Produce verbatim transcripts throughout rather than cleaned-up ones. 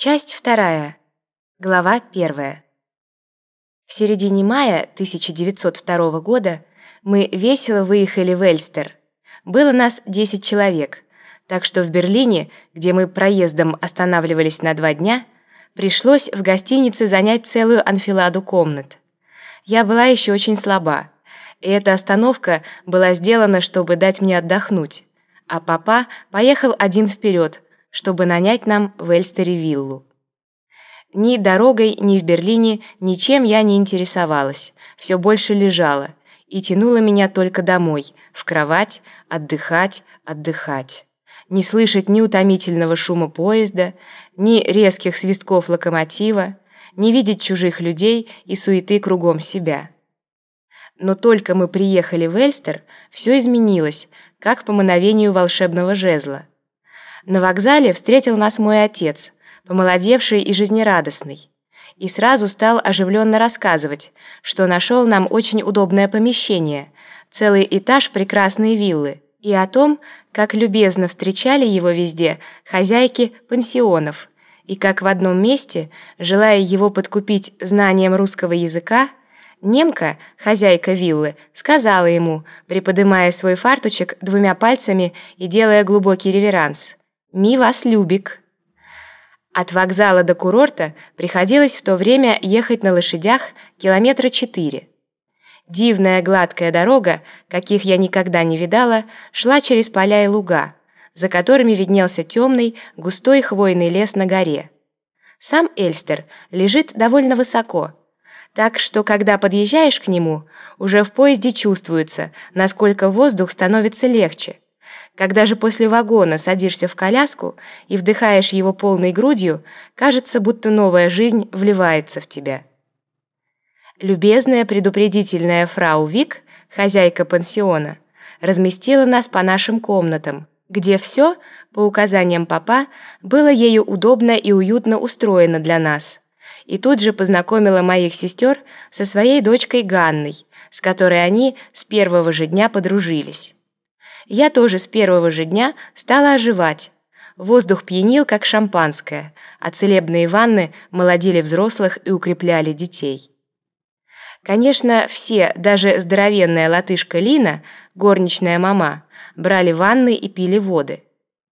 Часть вторая. Глава первая. В середине мая тысяча девятьсот второго года мы весело выехали в Эльстер. Было нас десять человек, так что в Берлине, где мы проездом останавливались на два дня, пришлось в гостинице занять целую анфиладу комнат. Я была еще очень слаба, и эта остановка была сделана, чтобы дать мне отдохнуть, а папа поехал один вперед, чтобы нанять нам в Эльстере виллу. Ни дорогой, ни в Берлине ничем я не интересовалась, все больше лежала, и тянуло меня только домой, в кровать, отдыхать, отдыхать. Не слышать ни утомительного шума поезда, ни резких свистков локомотива, не видеть чужих людей и суеты кругом себя. Но только мы приехали в Эльстер, все изменилось, как по мановению волшебного жезла. На вокзале встретил нас мой отец, помолодевший и жизнерадостный, и сразу стал оживленно рассказывать, что нашел нам очень удобное помещение, целый этаж прекрасной виллы, и о том, как любезно встречали его везде хозяйки пансионов, и как в одном месте, желая его подкупить знанием русского языка, немка, хозяйка виллы, сказала ему, приподымая свой фарточек двумя пальцами и делая глубокий реверанс: «Ми вас любик». От вокзала до курорта приходилось в то время ехать на лошадях километра четыре. Дивная гладкая дорога, каких я никогда не видала, шла через поля и луга, за которыми виднелся темный, густой хвойный лес на горе. Сам Эльстер лежит довольно высоко, так что, когда подъезжаешь к нему, уже в поезде чувствуется, насколько воздух становится легче. Когда же после вагона садишься в коляску и вдыхаешь его полной грудью, кажется, будто новая жизнь вливается в тебя. Любезная предупредительная фрау Вик, хозяйка пансиона, разместила нас по нашим комнатам, где все, по указаниям папа, было ею удобно и уютно устроено для нас, и тут же познакомила моих сестер со своей дочкой Ганной, с которой они с первого же дня подружились. Я тоже с первого же дня стала оживать. Воздух пьянил, как шампанское, а целебные ванны молодили взрослых и укрепляли детей. Конечно, все, даже здоровенная латышка Лина, горничная мама, брали ванны и пили воды.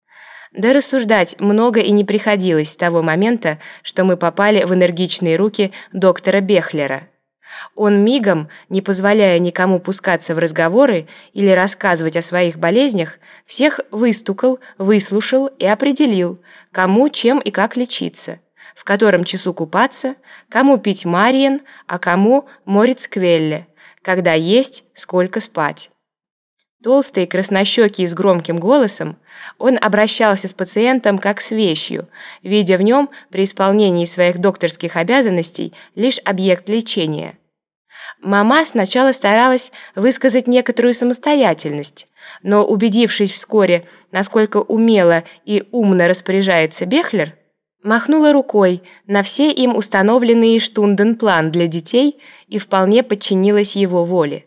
Да рассуждать много и не приходилось с того момента, что мы попали в энергичные руки доктора Бехлера. Он мигом, не позволяя никому пускаться в разговоры или рассказывать о своих болезнях, всех выстукал, выслушал и определил, кому, чем и как лечиться, в котором часу купаться, кому пить мариен, а кому морицквелле, когда есть, сколько спать. Толстый, краснощекий с громким голосом, он обращался с пациентом как с вещью, видя в нем при исполнении своих докторских обязанностей лишь объект лечения. Мама сначала старалась высказать некоторую самостоятельность, но, убедившись вскоре, насколько умело и умно распоряжается Бехлер, махнула рукой на все им установленные штунденплан для детей и вполне подчинилась его воле.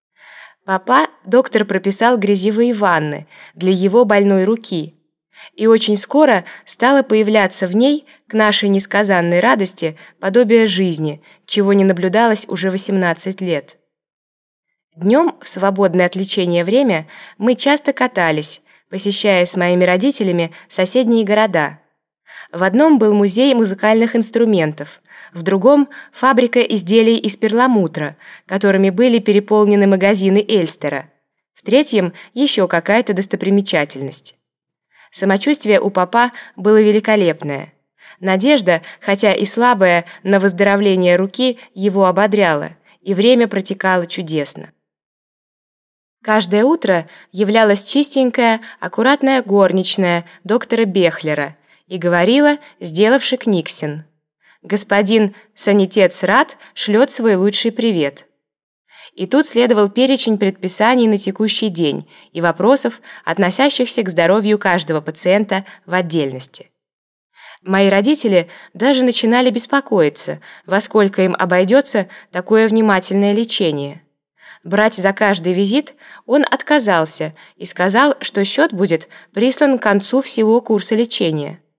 Папа доктор прописал грязевые ванны для его больной руки, и очень скоро стало появляться в ней, к нашей несказанной радости, подобие жизни, чего не наблюдалось уже восемнадцать лет. Днем, в свободное от лечения время, мы часто катались, посещая с моими родителями соседние города. В одном был музей музыкальных инструментов, в другом – фабрика изделий из перламутра, которыми были переполнены магазины Эльстера, в третьем – еще какая-то достопримечательность. Самочувствие у папа было великолепное. Надежда, хотя и слабая, на выздоровление руки его ободряла, и время протекало чудесно. Каждое утро являлась чистенькая, аккуратная горничная доктора Бехлера и говорила, сделавши книгсен: «Господин санитетсрат шлет свой лучший привет». И тут следовал перечень предписаний на текущий день и вопросов, относящихся к здоровью каждого пациента в отдельности. Мои родители даже начинали беспокоиться, во сколько им обойдется такое внимательное лечение. Брать за каждый визит он отказался и сказал, что счет будет прислан к концу всего курса лечения.